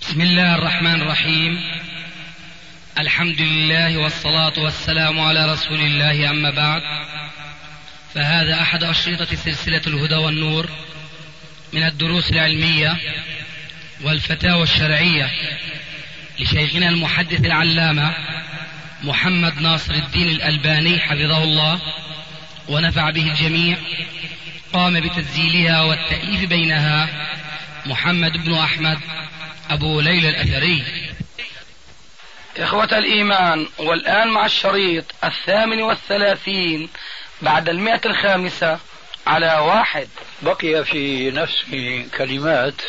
بسم الله الرحمن الرحيم. الحمد لله والصلاة والسلام على رسول الله، أما بعد، فهذا أحد أشرطة سلسلة الهدى والنور من الدروس العلمية والفتاوى الشرعية لشيخنا المحدث العلامة محمد ناصر الدين الألباني حفظه الله ونفع به الجميع. قام بتسجيلها والتأليف بينها محمد بن أحمد أبو ليلى الأثري. إخوة الإيمان، والآن مع الشريط 38 بعد 105 على 1. بقي في نفسي كلمات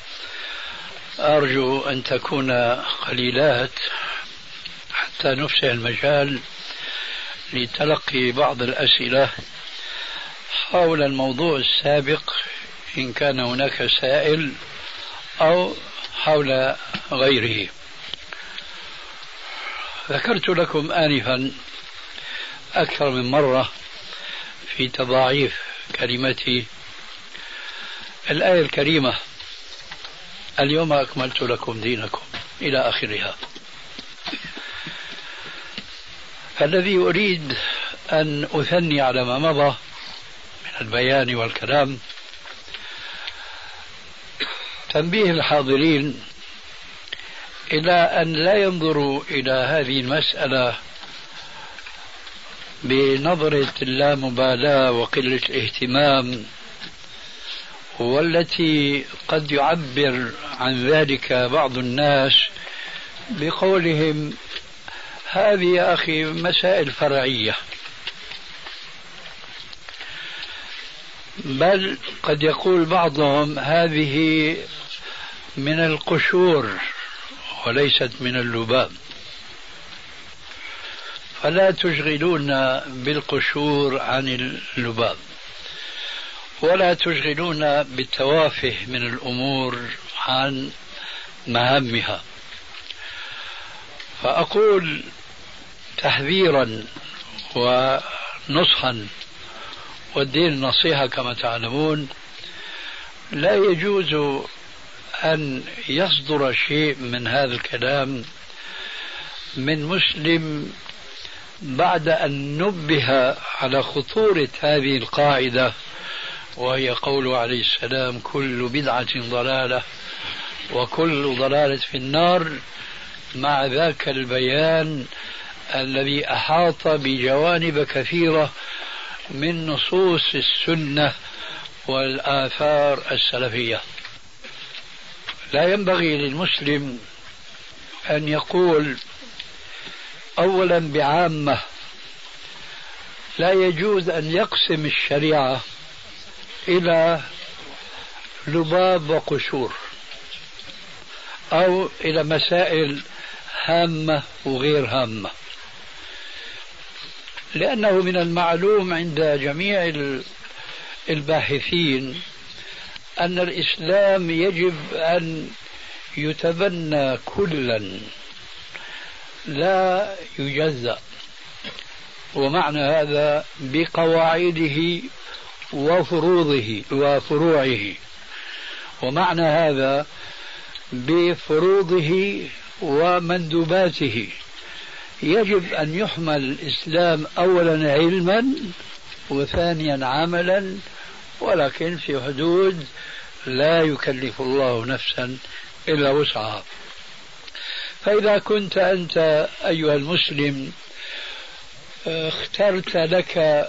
أرجو أن تكون قليلات حتى نفسح المجال لتلقي بعض الأسئلة حول الموضوع السابق إن كان هناك سائل أو حول غيره. ذكرت لكم آنفا أكثر من مرة في تضاعيف كلمتي الآية الكريمة: اليوم أكملت لكم دينكم إلى آخرها. فالذي أريد أن أثني على ما مضى من البيان والكلام تنبيه الحاضرين إلى أن لا ينظروا إلى هذه المسألة بنظرة اللامبالاة وقلة الاهتمام، والتي قد يعبر عن ذلك بعض الناس بقولهم: هذه يا أخي مسائل فرعية. بل قد يقول بعضهم: هذه من القشور وليست من اللباب. فلا تشغلونا بالقشور عن اللباب، ولا تشغلونا بالتوافه من الأمور عن مهامها. فأقول تحذيرا ونصحا، والدين نصيحة كما تعلمون، لا يجوز أن يصدر شيء من هذا الكلام من مسلم بعد أن نبه على خطورة هذه القاعدة، وهي قوله عليه السلام: كل بدعة ضلالة وكل ضلالة في النار، مع ذاك البيان الذي أحاط بجوانب كثيرة من نصوص السنة والآثار السلفية. لا ينبغي للمسلم أن يقول أولا بعامة، لا يجوز أن يقسم الشريعة إلى لباب وقشور، أو إلى مسائل هامة وغير هامة، لأنه من المعلوم عند جميع الباحثين أن الإسلام يجب أن يتبنى كلا لا يجزأ، ومعنى هذا بقواعده وفروعه، ومعنى هذا بفروضه ومندوباته. يجب أن يحمل الإسلام أولا علما وثانيا عملا، ولكن في حدود لا يكلف الله نفسا إلا وسعها. فإذا كنت أنت أيها المسلم اخترت لك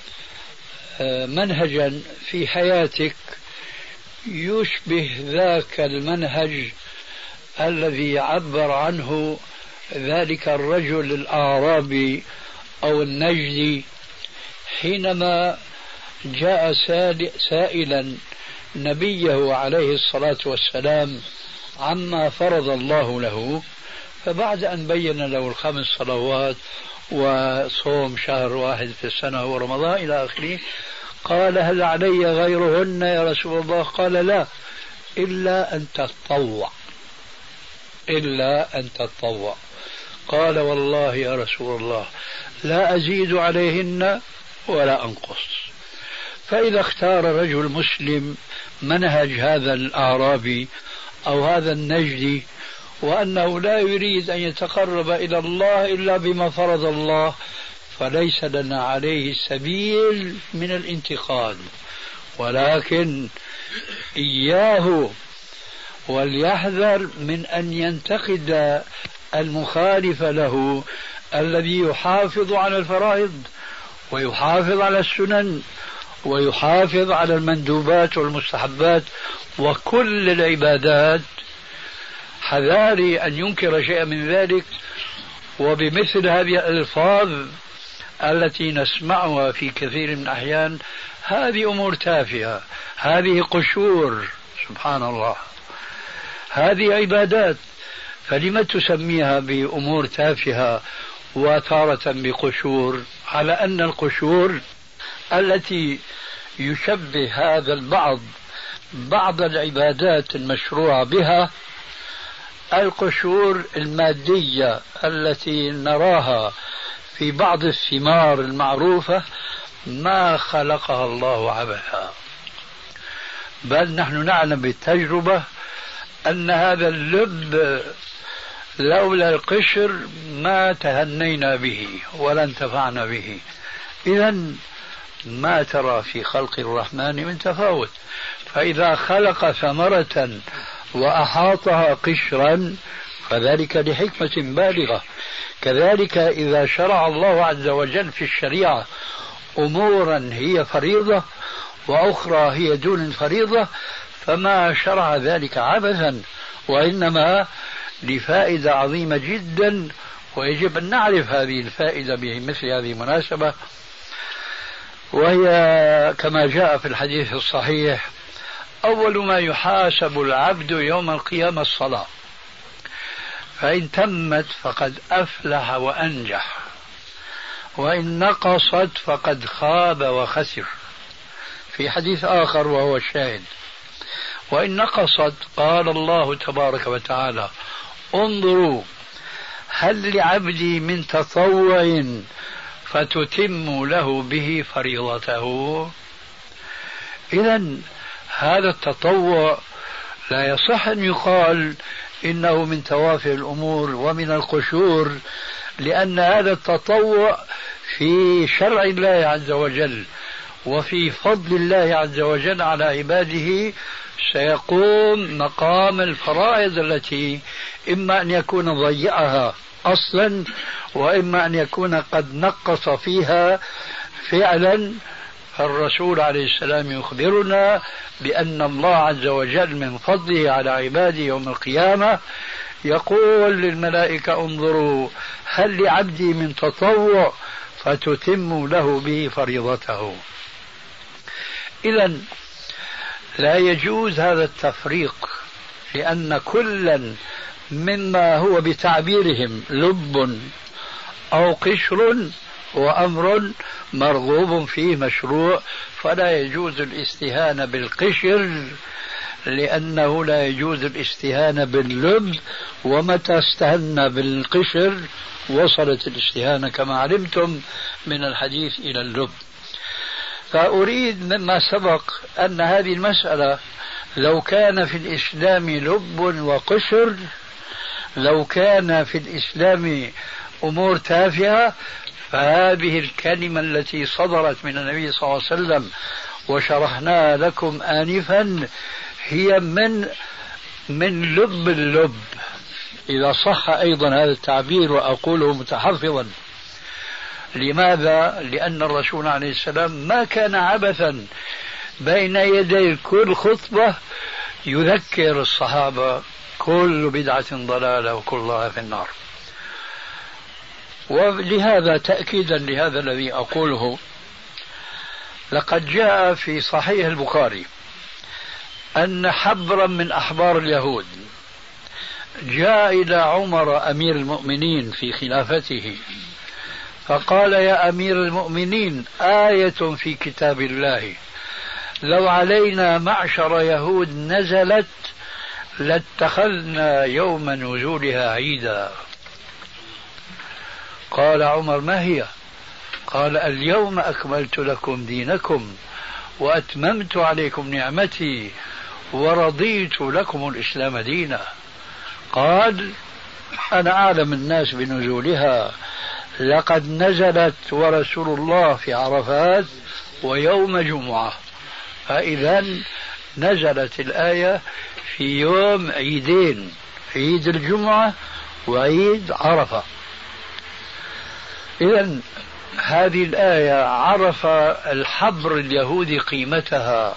منهجا في حياتك يشبه ذاك المنهج الذي عبر عنه ذلك الرجل الأعرابي أو النجدي حينما جاء سائلا نبيه عليه الصلاة والسلام عما فرض الله له، فبعد أن بين له الخمس صلوات وصوم شهر واحد في السنة ورمضان إلى آخره، قال: هل علي غيرهن يا رسول الله؟ قال: لا، إلا أن تطوع. قال: والله يا رسول الله لا أزيد عليهن ولا أنقص. فإذا اختار رجل مسلم منهج هذا الأعرابي أو هذا النجدي وأنه لا يريد أن يتقرب إلى الله إلا بما فرض الله، فليس لنا عليه سبيل من الانتقاد، ولكن إياه وليحذر من أن ينتقد المخالف له الذي يحافظ على الفرائض ويحافظ على السنن ويحافظ على المندوبات والمستحبات وكل العبادات. حذاري أن ينكر شيئا من ذلك وبمثل هذه الألفاظ التي نسمعها في كثير من الأحيان. هذه أمور تافهة، هذه قشور، سبحان الله، هذه عبادات، فلم تسميها بأمور تافهة وتارة بقشور، على أن القشور التي يشبه هذا البعض بعض العبادات المشروعة بها القشور المادية التي نراها في بعض الثمار المعروفة، ما خلقها الله عبثا، بل نحن نعلم بالتجربة أن هذا اللب لولا القشر ما تهنينا به ولا انتفعنا به. إذن ما ترى في خلق الرحمن من تفاوت، فإذا خلق ثمرة وأحاطها قشرا فذلك لحكمة بالغة. كذلك إذا شرع الله عز وجل في الشريعة أمورا هي فريضة وأخرى هي دون الفريضة فما شرع ذلك عبثا، وإنما لفائدة عظيمة جدا، ويجب أن نعرف هذه الفائدة بمثل هذه المناسبة، وهي كما جاء في الحديث الصحيح: أول ما يحاسب العبد يوم القيامة الصلاة، فإن تمت فقد أفلح وأنجح، وإن نقصت فقد خاب وخسر. في حديث آخر وهو الشاهد: وإن نقصت قال الله تبارك وتعالى: انظروا هل لعبدي من تطوع فتتم له به فريضته. إذن هذا التطوع لا يصح أن يقال إنه من توافه الأمور ومن القشور، لأن هذا التطوع في شرع الله عز وجل وفي فضل الله عز وجل على عباده سيقوم مقام الفرائض التي إما أن يكون ضيعها أصلا وإما أن يكون قد نقص فيها فعلا. فالرسول عليه السلام يخبرنا بأن الله عز وجل من فضله على عباده يوم القيامة يقول للملائكة: انظروا هل لعبدي من تطوع فتتم له به فريضته. إذن لا يجوز هذا التفريق، لأن كلا مما هو بتعبيرهم لب أو قشر وأمر مرغوب فيه مشروع، فلا يجوز الاستهانة بالقشر لأنه لا يجوز الاستهانة باللب، ومتى استهنا بالقشر وصلت الاستهانة كما علمتم من الحديث إلى اللب. فأريد مما سبق أن هذه المسألة لو كان في الإسلام لب وقشر، لو كان في الإسلام أمور تافهة، فهذه الكلمة التي صدرت من النبي صلى الله عليه وسلم وشرحناها لكم آنفا هي من لب اللب، إذا صح أيضا هذا التعبير وأقوله متحفظا. لماذا؟ لأن الرسول عليه السلام ما كان عبثا بين يدي كل خطبة يذكر الصحابة: كل بدعة ضلالة وكل ضلالة في النار. ولهذا تأكيدا لهذا الذي أقوله، لقد جاء في صحيح البخاري أن حبرا من أحبار اليهود جاء إلى عمر أمير المؤمنين في خلافته فقال: يا أمير المؤمنين، آية في كتاب الله لو علينا معشر يهود نزلت لاتخذنا يوم نزولها عيدا. قال عمر: ما هي؟ قال: اليوم أكملت لكم دينكم وأتممت عليكم نعمتي ورضيت لكم الإسلام دينا. قال أنا أعلم الناس بنزولها، لقد نزلت ورسول الله في عرفات ويوم جمعة، فإذا نزلت الآية في يوم عيدين، عيد الجمعة وعيد عرفة. إذا هذه الآية عرف الحبر اليهودي قيمتها،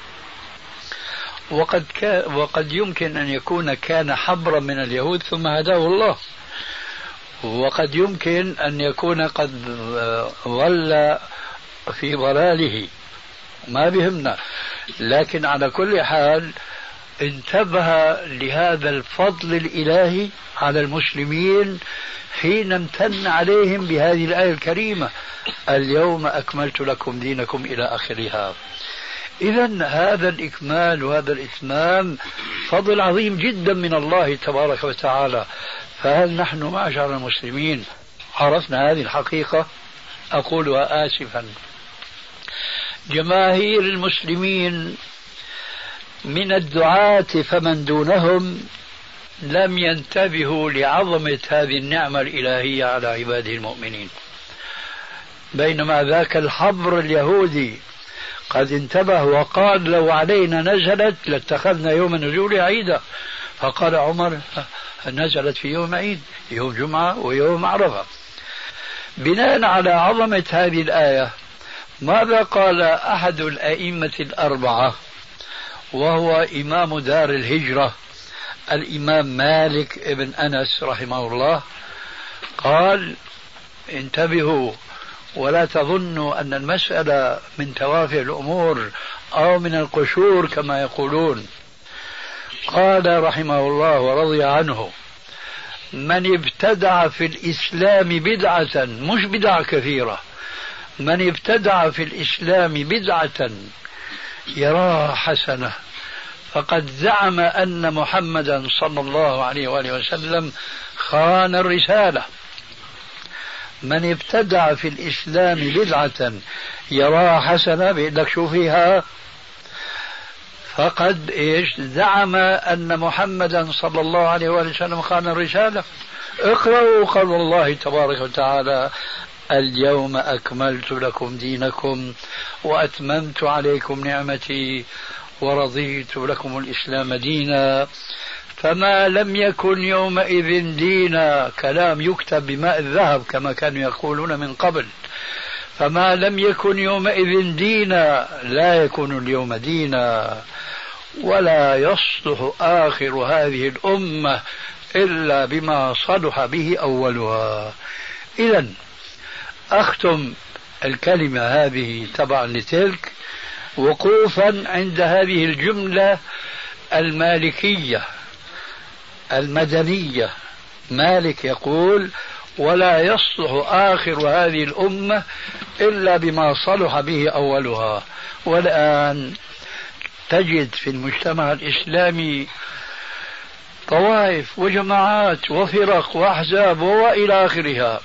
وقد يمكن أن يكون كان حبرا من اليهود ثم هداه الله، وقد يمكن أن يكون قد ظل في ضلاله، ما بهمنا. لكن على كل حال انتبه لهذا الفضل الإلهي على المسلمين حين امتن عليهم بهذه الآية الكريمة: اليوم أكملت لكم دينكم إلى آخرها. إذن هذا الإكمال وهذا الإتمام فضل عظيم جدا من الله تبارك وتعالى. فهل نحن معشر المسلمين عرفنا هذه الحقيقة؟ أقولها آسفا، جماهير المسلمين من الدعاة فمن دونهم لم ينتبهوا لعظمة هذه النعمة الإلهية على عباده المؤمنين، بينما ذاك الحبر اليهودي قد انتبه وقال: لو علينا نزلت لاتخذنا يوم النزول عيدا. فقال عمر: نزلت في يوم عيد، يوم جمعة ويوم عرفة. بناء على عظمة هذه الآية ماذا قال أحد الأئمة الأربعة وهو إمام دار الهجرة الإمام مالك ابن أنس رحمه الله؟ قال: انتبهوا ولا تظنوا أن المسألة من توافه الأمور أو من القشور كما يقولون. قال رحمه الله ورضي عنه: من ابتدع في الإسلام بدعة، مش بدعة كثيرة، من ابتدع في الإسلام بدعة يراها حسنة فقد زعم أن محمدا صلى الله عليه وآله وسلم خان الرسالة. من ابتدع في الإسلام بدعة يراها حسنة، بيقول لك شو فيها؟ فقد زعم أن محمدا صلى الله عليه وآله وسلم خان الرسالة. اقرأوا قول الله تبارك وتعالى: اليوم أكملت لكم دينكم وأتممت عليكم نعمتي ورضيت لكم الإسلام دينا. فما لم يكن يومئذ دينا، كلام يكتب بماء الذهب كما كانوا يقولون من قبل، فما لم يكن يومئذ دينا لا يكون اليوم دينا، ولا يصلح آخر هذه الأمة إلا بما صلح به أولها. إذن أختم الكلمة هذه تبعا لتلك وقوفا عند هذه الجملة المالكية المدنية. مالك يقول: ولا يصلح آخر هذه الأمة إلا بما صلح به أولها. والآن تجد في المجتمع الإسلامي طوائف وجماعات وفرق وأحزاب وإلى آخرها،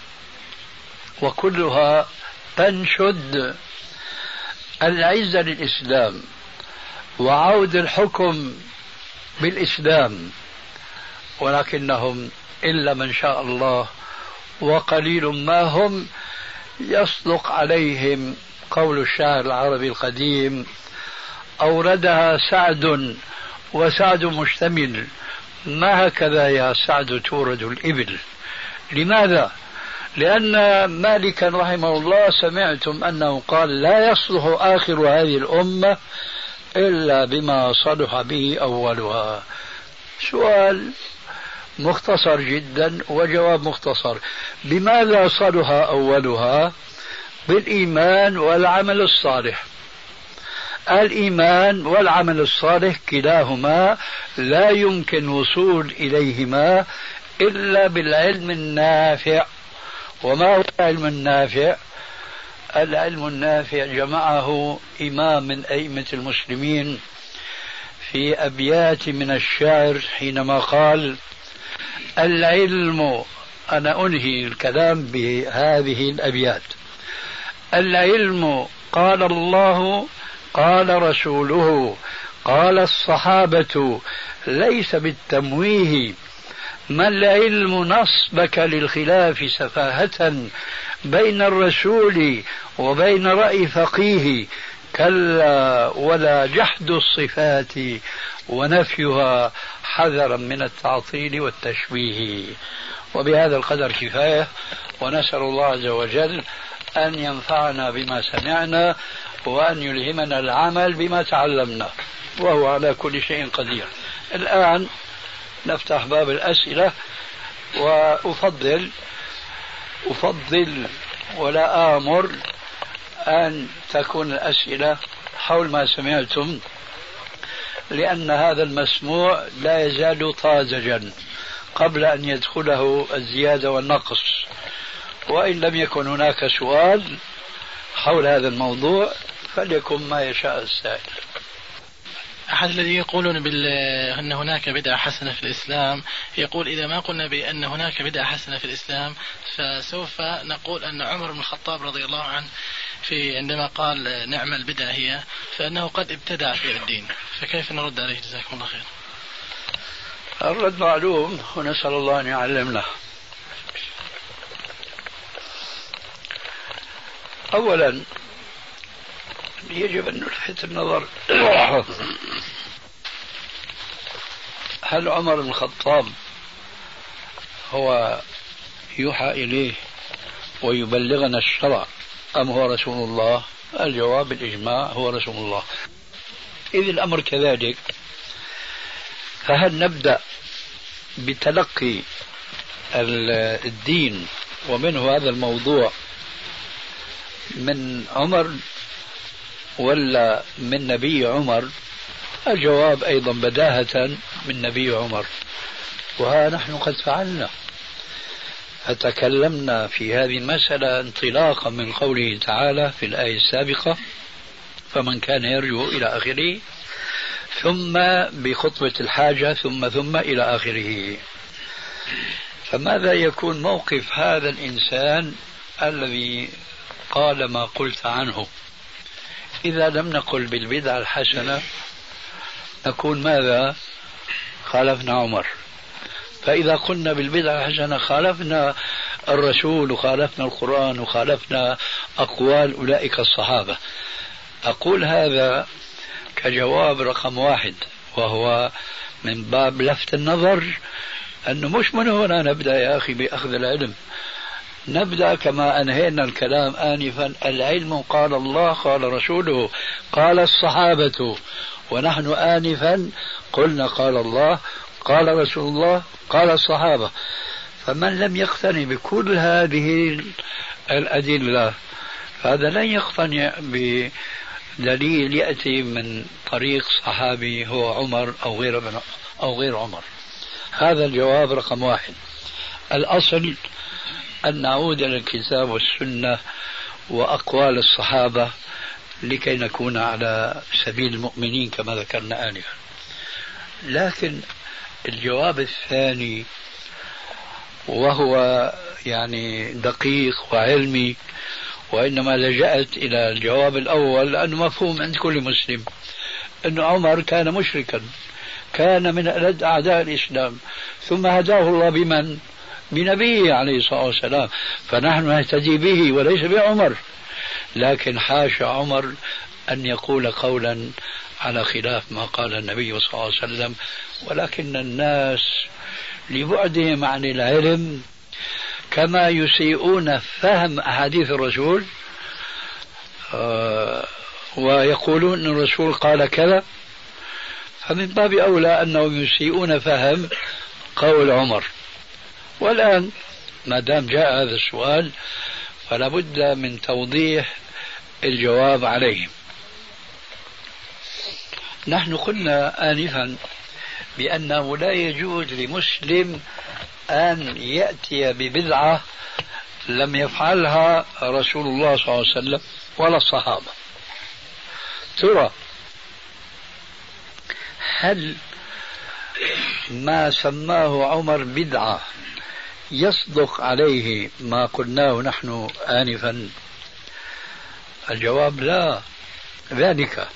وكلها تنشد العزة للإسلام وعود الحكم بالإسلام، ولكنهم إلا من شاء الله وقليل ما هم يصدق عليهم قول الشاعر العربي القديم: أوردها سعد وسعد مشتمل، ما هكذا يا سعد تورد الإبل. لماذا؟ لأن مالكا رحمه الله سمعتم أنه قال: لا يصلح آخر هذه الأمة إلا بما صلح به أولها. سؤال مختصر جدا وجواب مختصر: بماذا صلح أولها؟ بالإيمان والعمل الصالح. الإيمان والعمل الصالح كلاهما لا يمكن وصول إليهما إلا بالعلم النافع. وما هو العلم النافع؟ العلم النافع جمعه إمام من أئمة المسلمين في أبيات من الشعر حينما قال: العلم، أنا أنهي الكلام بهذه الأبيات: العلم قال الله قال رسوله قال الصحابة، ليس بالتمويه ما العلم نصبك للخلاف سفاهة بين الرسول وبين رأي فقيه؟ كلا ولا جحد الصفات ونفيها حذرا من التعطيل والتشبيه. وبهذا القدر كفاية، ونسأل الله عز وجل أن ينفعنا بما سمعنا وأن يلهمنا العمل بما تعلمنا، وهو على كل شيء قدير. الآن نفتح باب الأسئلة، وأفضل ولا آمر أن تكون الأسئلة حول ما سمعتم، لأن هذا المسموع لا يزال طازجا قبل أن يدخله الزيادة والنقص. وإن لم يكن هناك سؤال حول هذا الموضوع فليكن ما يشاء السائل. أحد الذين يقولون أن هناك بدعة حسنة في الإسلام يقول إذا ما قلنا بأن هناك بدعة حسنة في الإسلام فسوف نقول أن عمر بن الخطاب رضي الله عنه عندما قال نعم البدعة هي، فإنه قد ابتدع في الدين، فكيف نرد عليه؟ جزاكم الله خير. الرد معلوم، ونسأل الله أن يعلمنا. أولا يجب أن نلفت النظر هل عمر بن الخطاب هو يوحى إليه ويبلغنا الشرع أم هو رسول الله؟ الجواب بالإجماع هو رسول الله. إذ الأمر كذلك، فهل نبدأ بتلقي الدين ومنه هذا الموضوع من عمر ولا من نبي عمر؟ الجواب أيضا بداهة من نبي عمر، وها نحن قد فعلنا، فتكلمنا في هذه المسألة انطلاقا من قوله تعالى في الآية السابقة فمن كان يرجو إلى آخره، ثم بخطبة الحاجة ثم إلى آخره. فماذا يكون موقف هذا الإنسان الذي قال ما قلت عنه؟ إذا لم نقل بالبدعة الحسنة نكون ماذا؟ خالفنا عمر. فإذا قلنا بالبدعة الحسنة خالفنا الرسول وخالفنا القرآن وخالفنا أقوال أولئك الصحابة. أقول هذا كجواب رقم 1، وهو من باب لفت النظر أنه مش من هنا نبدأ يا أخي بأخذ العلم، نبدأ كما أنهينا الكلام آنفا، العلم قال الله قال رسوله قال الصحابة، ونحن آنفا قلنا قال الله قال رسول الله قال الصحابة. فمن لم يقتنع بكل هذه الأدلة فهذا لن يقتنع بدليل يأتي من طريق صحابي هو عمر أو غير عمر. هذا الجواب رقم 1. الأصل أن نعود إلى الكتاب والسنة وأقوال الصحابة لكي نكون على سبيل المؤمنين كما ذكرنا آنفا. لكن الجواب الثاني وهو يعني دقيق وعلمي، وإنما لجأت إلى الجواب الأول لأنه مفهوم عند كل مسلم، أن عمر كان مشركا، كان من ألد أعداء الإسلام، ثم هداه الله بمن؟ بنبيه عليه الصلاة والسلام، فنحن نهتدي به وليس بعمر. لكن حاشا عمر أن يقول قولا على خلاف ما قال النبي صلى الله عليه وسلم، ولكن الناس لبعدهم عن العلم كما يسيئون فهم أحاديث الرسول ويقولون أن الرسول قال كذا، فمن باب أولى أنهم يسيئون فهم قول عمر. والآن ما دام جاء هذا السؤال فلا بد من توضيح الجواب عليه. نحن قلنا آنفا بأنه لا يجوز لمسلم أن يأتي ببدعة لم يفعلها رسول الله صلى الله عليه وسلم ولا الصحابة. ترى هل ما سماه عمر بدعة يصدق عليه ما قلناه نحن آنفا؟ الجواب لا. ذلك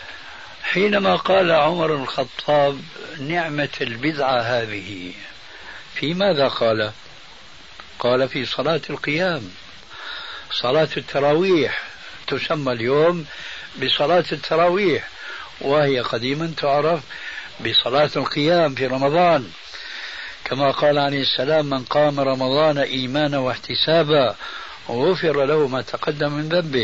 حينما قال عمر بن الخطاب نعمة البدعة هذه، في ماذا قال؟ قال في صلاة القيام، صلاة التراويح تسمى اليوم بصلاة التراويح، وهي قديما تعرف بصلاة القيام في رمضان، كما قال عليه السلام: من قام رمضان إيمانا واحتسابا غفر له ما تقدم من ذنبه.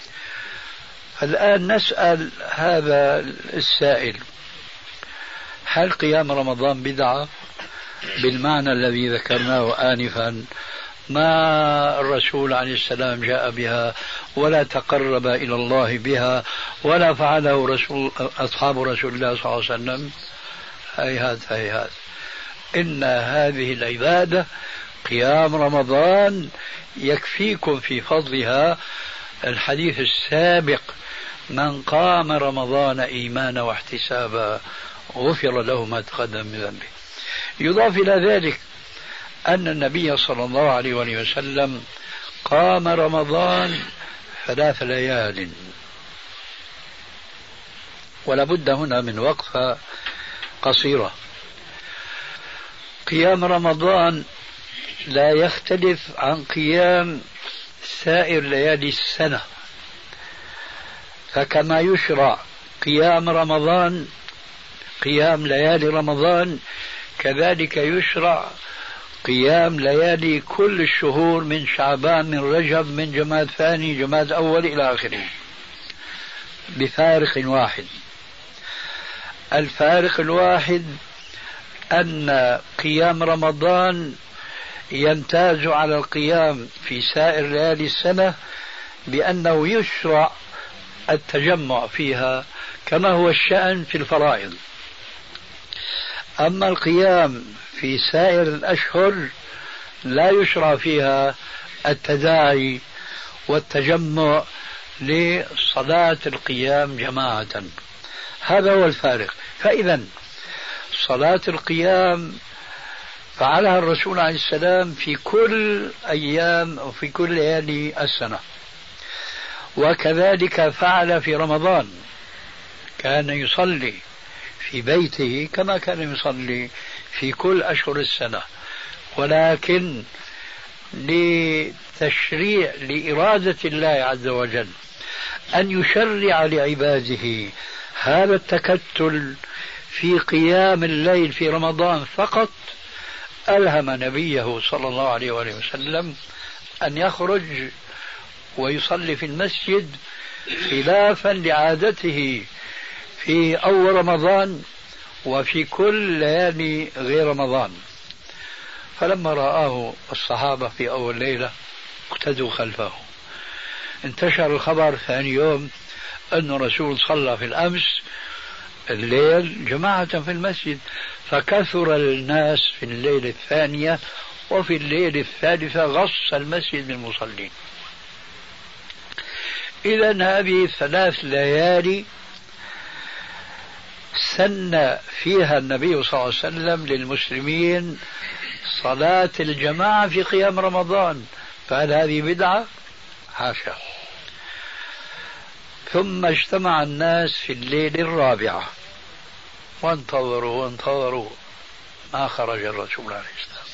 الآن نسأل هذا السائل: هل قيام رمضان بدعة بالمعنى الذي ذكرناه آنفا؟ ما الرسول عليه السلام جاء بها ولا تقرب إلى الله بها ولا فعله أصحاب رسول الله صلى الله عليه وسلم. هيهات هيهات، إن هذه العبادة قيام رمضان يكفيكم في فضلها الحديث السابق: من قام رمضان إيمانا واحتسابا غفر له ما تقدم من ذنبه. يضاف إلى ذلك أن النبي صلى الله عليه وسلم قام رمضان 3 ليال، ولا بد هنا من وقفة قصيرة. قيام رمضان لا يختلف عن قيام سائر ليالي السنة، فكما يشرع قيام رمضان قيام ليالي رمضان، كذلك يشرع قيام ليالي كل الشهور من شعبان، من رجب، من جماد ثاني، جماد أول، إلى آخره، بفارق واحد. الفارق الواحد أن قيام رمضان يمتاز على القيام في سائر ليالي السنة بأنه يشرع التجمع فيها كما هو الشأن في الفرائض. أما القيام في سائر الأشهر لا يشرع فيها التداعي والتجمع لصلاة القيام جماعة. هذا هو الفارق. فإذا صلاة القيام فعلها الرسول عليه السلام في كل أيام وفي كل ليالي السنة، وكذلك فعل في رمضان، كان يصلي في بيته كما كان يصلي في كل أشهر السنة، ولكن لتشريع لإرادة الله عز وجل أن يشرع لعباده هذا التكتل في قيام الليل في رمضان فقط، ألهم نبيه صلى الله عليه وسلم أن يخرج ويصلي في المسجد خلافا لعادته في أول رمضان وفي كل ليالي غير رمضان. فلما رآه الصحابة في أول ليلة اقتدوا خلفه. انتشر الخبر ثاني يوم أن الرسول صلى في الأمس الليل جماعة في المسجد، فكثر الناس في الليلة الثانية، وفي الليلة الثالثة غص المسجد بالمصلين. إذن هذه 3 ليالي سن فيها النبي صلى الله عليه وسلم للمسلمين صلاة الجماعة في قيام رمضان، فهل هذه بدعة؟ حاشا. ثم اجتمع الناس في الليلة الرابعة وانتظروا ما خرج الرسول عليه السلام.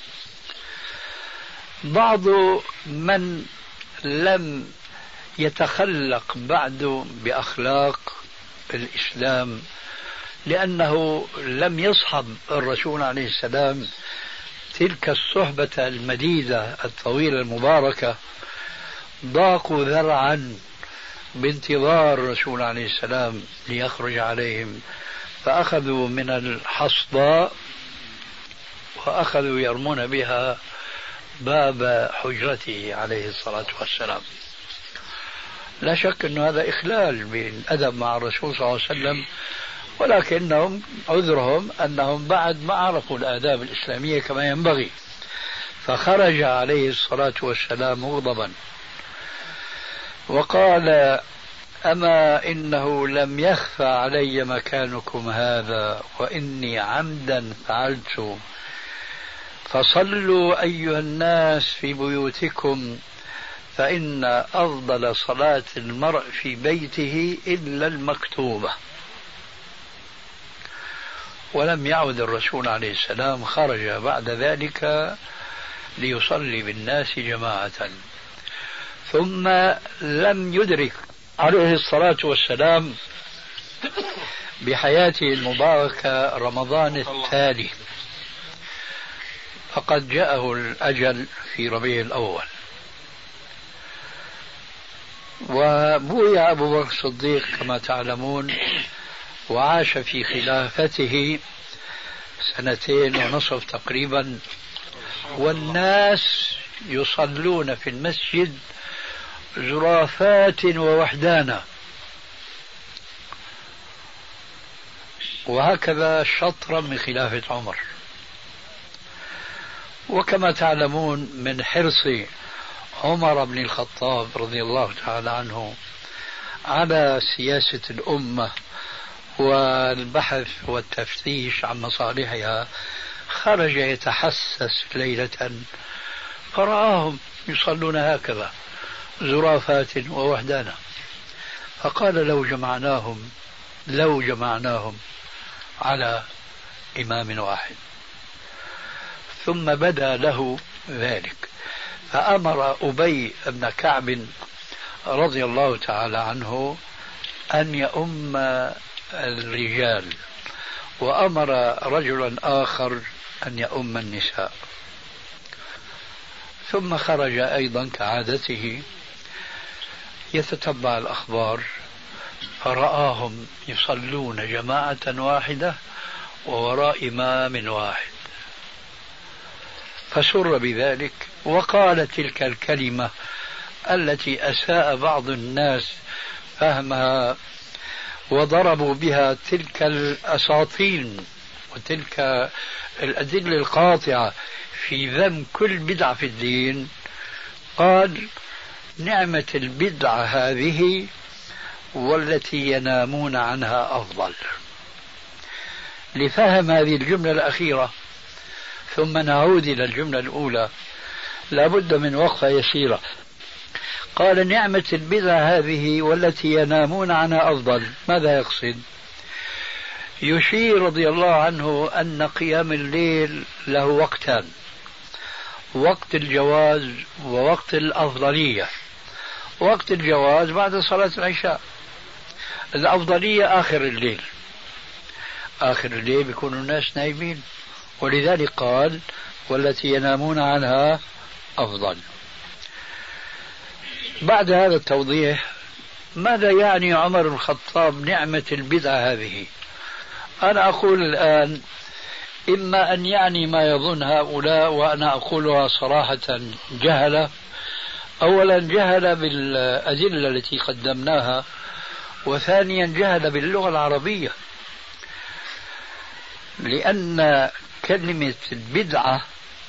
بعض من لم يتخلق بعد بأخلاق الإسلام لأنه لم يصحب الرسول عليه السلام تلك الصحبة المديدة الطويلة المباركة، ضاقوا ذرعا بانتظار الرسول عليه السلام ليخرج عليهم، فأخذوا من الحصباء وأخذوا يرمون بها باب حجرته عليه الصلاة والسلام. لا شك أن هذا إخلال بالأدب مع الرسول صلى الله عليه وسلم، ولكنهم عذرهم أنهم بعد ما عرفوا الآداب الإسلامية كما ينبغي. فخرج عليه الصلاة والسلام مغضبا وقال: أما إنه لم يخفى علي مكانكم هذا وإني عمدا فعلت، فصلوا أيها الناس في بيوتكم، فإن أفضل صلاة المرء في بيته إلا المكتوبة. ولم يعد الرسول عليه السلام، خرج بعد ذلك ليصلي بالناس جماعة، ثم لم يدرك عليه الصلاة والسلام بحياته المباركة رمضان التالي، فقد جاءه الأجل في ربيع الأول. وبويع أبو بكر الصديق كما تعلمون، وعاش في خلافته 2.5 تقريبا، والناس يصلون في المسجد زرافات ووحدانا، وهكذا شطرا من خلافة عمر. وكما تعلمون من حرص عمر بن الخطاب رضي الله تعالى عنه على سياسة الأمة والبحث والتفتيش عن مصالحها، خرج يتحسس ليلة فرآهم يصلون هكذا زرافات ووحدانا، فقال لو جمعناهم على إمام واحد. ثم بدا له ذلك، فأمر أبي بن كعب رضي الله تعالى عنه أن يؤم الرجال، وأمر رجلا آخر أن يؤم النساء. ثم خرج أيضا كعادته يتتبع الأخبار، فرآهم يصلون جماعة واحدة ووراء إمام واحد، فسر بذلك وقال تلك الكلمة التي أساء بعض الناس فهمها وضربوا بها تلك الأساطين وتلك الأدلة القاطعة في ذم كل بدعة في الدين. قال: نعمة البدعة هذه والتي ينامون عنها أفضل. لفهم هذه الجملة الأخيرة ثم نعود إلى الجملة الأولى لابد من وقفة يسيرة. قال: نعمة البدعة هذه والتي ينامون عنها أفضل، ماذا يقصد؟ يشير رضي الله عنه أن قيام الليل له وقتان: وقت الجواز ووقت الأفضلية. وقت الجواز بعد صلاة العشاء، الأفضلية آخر الليل. آخر الليل بيكون الناس نايمين، ولذلك قال: والتي ينامون عنها أفضل. بعد هذا التوضيح، ماذا يعني عمر بن الخطاب نعمة البدعة هذه؟ أنا أقول الآن إما أن يعني ما يظن هؤلاء، وأنا أقولها صراحة جهلة. أولا جهل بالأدلة التي قدمناها، وثانيا جهل باللغة العربية، لأن كلمة البدعة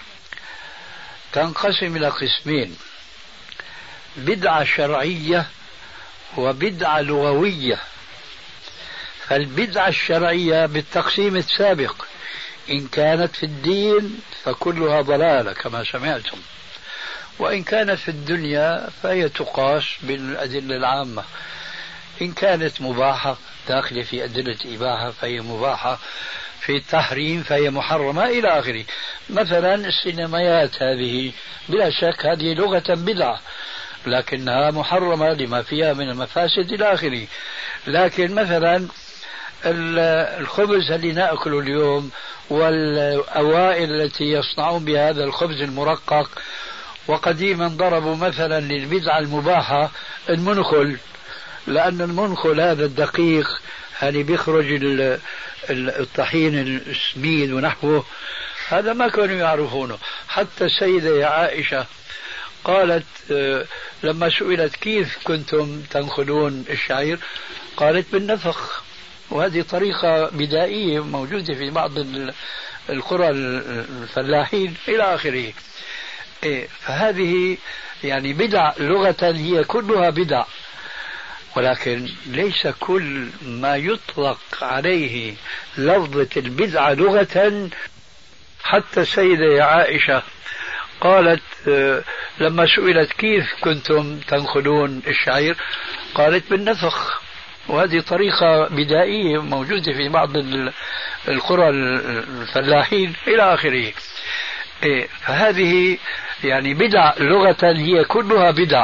تنقسم إلى قسمين: بدعة شرعية وبدعة لغوية. فالبدعة الشرعية بالتقسيم السابق إن كانت في الدين فكلها ضلالة كما سمعتم، وإن كانت في الدنيا فهي تقاس بالأدلة العامة. إن كانت مباحة داخلة في أدلة إباحة فهي مباحة، في التحريم فهي محرمة إلى آخره. مثلا السينمائيات هذه بلا شك هذه لغة بدعة، لكنها محرمة لما فيها من المفاسد إلى آخره. لكن مثلا الخبز اللي نأكله اليوم والأوائل التي يصنعون بهذا الخبز المرقق، وقديما ضربوا مثلا للبدعة المباحة المنخل، لأن المنخل هذا الدقيق يعني بيخرج الطحين السميد ونحوه، هذا ما كانوا يعرفونه. حتى السيدة عائشة قالت لما سئلت: كيف كنتم تنخلون الشعير؟ قالت: بالنفخ. وهذه طريقة بدائية موجودة في بعض القرى الفلاحين إلى آخره. فهذه يعني بدع لغة، هي كلها بدع، ولكن ليس كل ما يطلق عليه لفظة البدعة لغة. حتى السيدة عائشة قالت لما سئلت: كيف كنتم تنخلون الشعير؟ قالت: بالنفخ. وهذه طريقة بدائية موجودة في بعض القرى الفلاحين إلى آخره. فهذه يعني بدع لغة هي كلها بدع،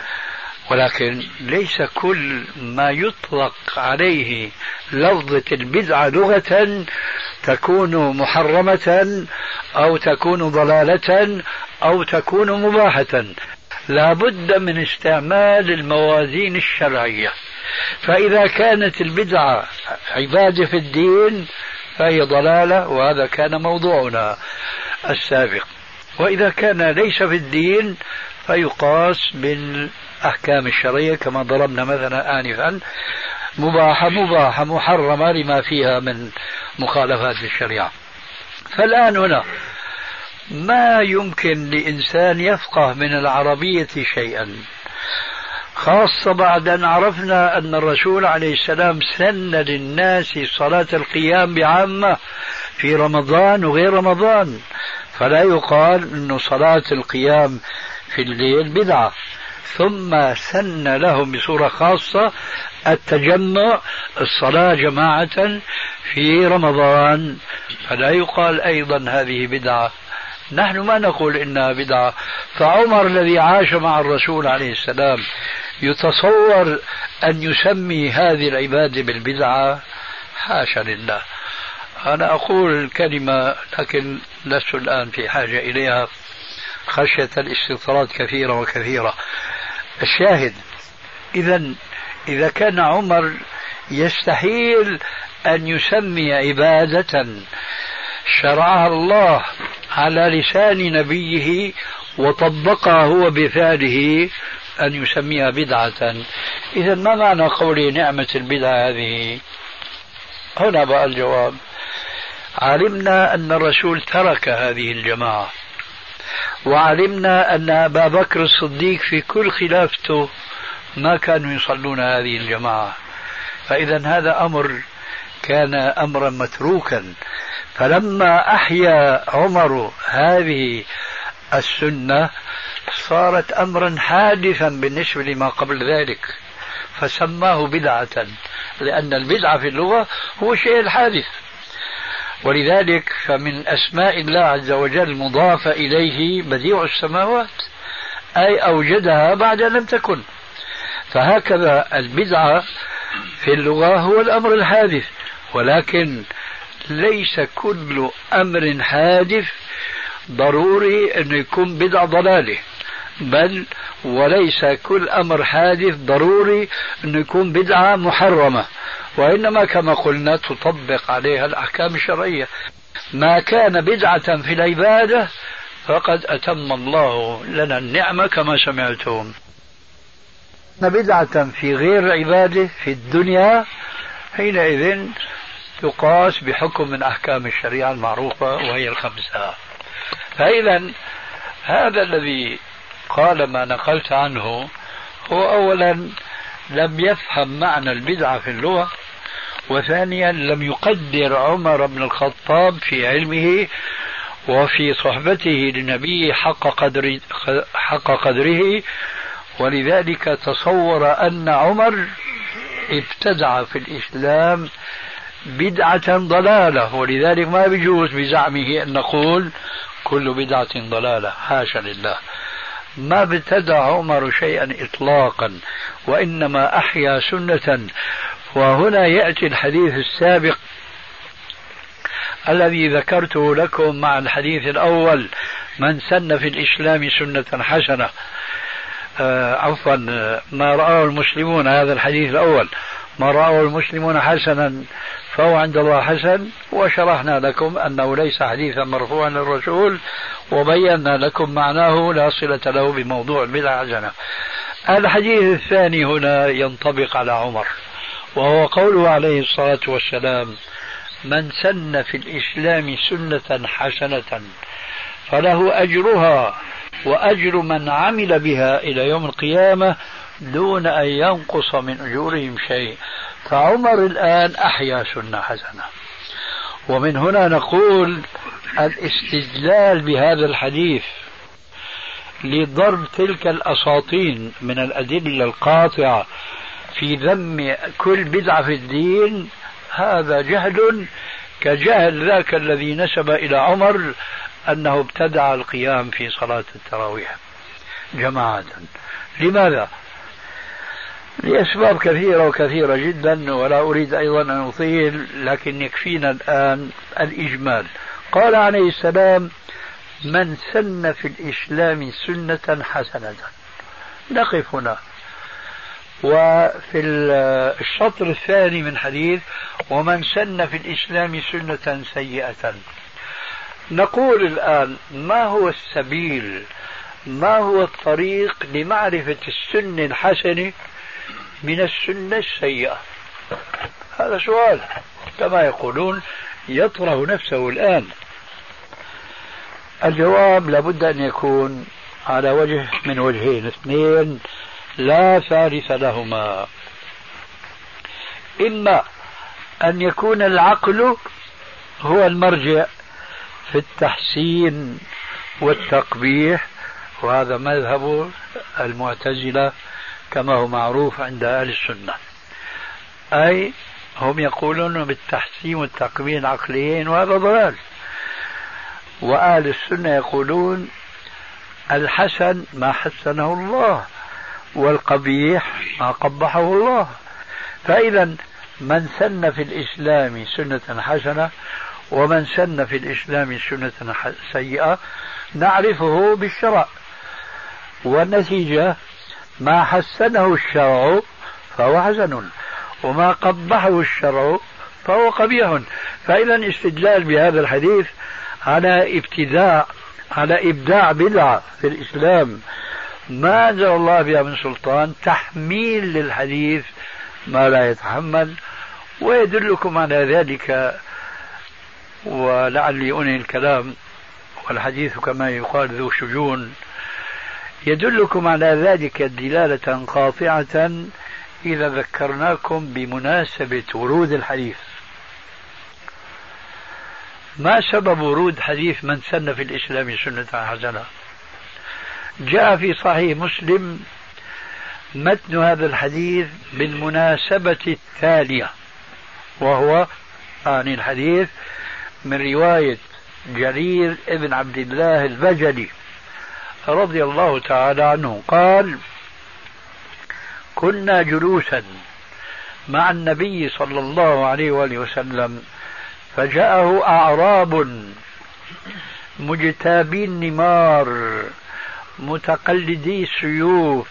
ولكن ليس كل ما يطلق عليه لفظة البدعة لغة تكون محرمة أو تكون ضلالة أو تكون مباحة. لا بد من استعمال الموازين الشرعية. فإذا كانت البدعة عبادة في الدين فهي ضلالة، وهذا كان موضوعنا السابق. وإذا كان ليس في الدين فيقاس بالأحكام الشرعية كما ضربنا مثلا آنفا، مباحة محرمة لما فيها من مخالفات الشريعة. فالآن هنا ما يمكن لإنسان يفقه من العربية شيئا، خاصة بعد أن عرفنا أن الرسول عليه السلام سن للناس صلاة القيام بعامة في رمضان وغير رمضان، فلا يقال أن صلاة القيام في الليل بدعة. ثم سن لهم بصورة خاصة التجمع، الصلاة جماعة في رمضان، فلا يقال أيضا هذه بدعة. نحن ما نقول إنها بدعة. فعمر الذي عاش مع الرسول عليه السلام يتصور أن يسمي هذه العبادة بالبدعة؟ حاشا لله. أنا أقول كلمة لكن لست الآن في حاجة إليها خشية الاستطراد كثيرة وكثيرة. الشاهد إذا كان عمر يستحيل أن يسمي عبادة شرعها الله على لسان نبيه وطبقها هو بفعله أن يسميها بدعة، إذا ما معنى قوله نعمة البدعة هذه؟ هنا بقى الجواب. علمنا أن الرسول ترك هذه الجماعة، وعلمنا أن أبا بكر الصديق في كل خلافته ما كانوا يصلون هذه الجماعة، فإذا هذا أمر كان أمرا متروكا. فلما أحيا عمر هذه السنة صارت أمرا حادثا بالنسبة لما قبل ذلك، فسماه بدعة، لأن البدعة في اللغة هو الشيء الحادث. ولذلك فمن أسماء الله عز وجل مضافة إليه بديع السماوات، أي أوجدها بعد لم تكن. فهكذا البدعة في اللغة هو الأمر الحادث، ولكن ليس كل أمر حادث ضروري أن يكون بدعة ضلالة، بل وليس كل أمر حادث ضروري أن يكون بدعة محرمة، وإنما كما قلنا تطبق عليها الأحكام الشرعية. ما كان بدعة في العبادة فقد أتم الله لنا النعمة كما سمعتم. بدعة في غير العبادة في الدنيا حينئذ تقاس بحكم من أحكام الشريعة المعروفة وهي الخمسة. فإذا هذا الذي قال ما نقلت عنه هو أولا لم يفهم معنى البدعة في اللغة، وثانيا لم يقدر عمر بن الخطاب في علمه وفي صحبته للنبي حق قدره، ولذلك تصور أن عمر ابتدع في الإسلام بدعة ضلالة، ولذلك ما بيجوز بزعمه أن نقول كل بدعة ضلالة، حاشا لله. ما ابتدع عمر شيئا إطلاقا، وإنما أحيا سنة. وهنا يأتي الحديث السابق الذي ذكرته لكم مع الحديث الأول: من سن في الإسلام سنة حسنة، عفوا ما رآه المسلمون، هذا الحديث الأول، ما رآه المسلمون حسنا فهو عند الله حسن. وشرحنا لكم أنه ليس حديثا مرفوعا للرسول، وبينا لكم معناه لا صلة له بموضوع البدعة حسنة. الحديث الثاني هنا ينطبق على عمر، وهو قوله عليه الصلاة والسلام: من سن في الإسلام سنة حسنة فله أجرها وأجر من عمل بها إلى يوم القيامة دون أن ينقص من أجورهم شيء. فعمر الآن أحيا سنة حسنة. ومن هنا نقول الاستدلال بهذا الحديث لضرب تلك الأساطين من الأدلة القاطعة في ذم كل بدعة في الدين هذا جهل كجهل ذاك الذي نسب إلى عمر أنه ابتدع القيام في صلاة التراويح جماعة. لماذا؟ لأسباب كثيرة وكثيرة جدا، ولا أريد أيضا أن أطيل، لكن يكفينا الآن الإجمال. قال عليه السلام: من سن في الإسلام سنة حسنة. نقف هنا. وفي الشطر الثاني من حديث: ومن سن في الإسلام سنة سيئة. نقول الآن: ما هو السبيل، ما هو الطريق لمعرفة السنة الحسنة من السنة السيئة؟ هذا سؤال كما يقولون يطرح نفسه الآن. الجواب لابد أن يكون على وجه من وجهين اثنين لا ثالث لهما. إما أن يكون العقل هو المرجع في التحسين والتقبيح، وهذا مذهب المعتزلة كما هو معروف عند أهل السنة، أي هم يقولون بالتحسين والتقبيح عقليين، وهذا ضلال. وأهل السنة يقولون الحسن ما حسنه الله، والقبيح ما قبحه الله. فإذا من سن في الإسلام سنة حسنة ومن سن في الإسلام سنة سيئة نعرفه بالشرع، والنتيجة ما حسنه الشرع فهو حسن، وما قبحه الشرع فهو قبيح. فإذا استدلال بهذا الحديث على إبداع بدعة في الإسلام ما أنزل الله بها من سلطان، تحميل للحديث ما لا يتحمل. ويدلكم على ذلك، ولعلي أنهي الكلام والحديث كما يقال ذو شجون، يدلكم على ذلك دلالة قاطعة إذا ذكرناكم بمناسبة ورود الحديث. ما سبب ورود حديث من سن في الإسلام سنة حسنة؟ جاء في صحيح مسلم متن هذا الحديث بالمناسبة التالية، وهو الحديث من رواية جرير ابن عبد الله البجلي رضي الله تعالى عنه قال: كنا جلوسا مع النبي صلى الله عليه وآله وسلم فجاءه أعراب مجتابي النمار متقلدي السيوف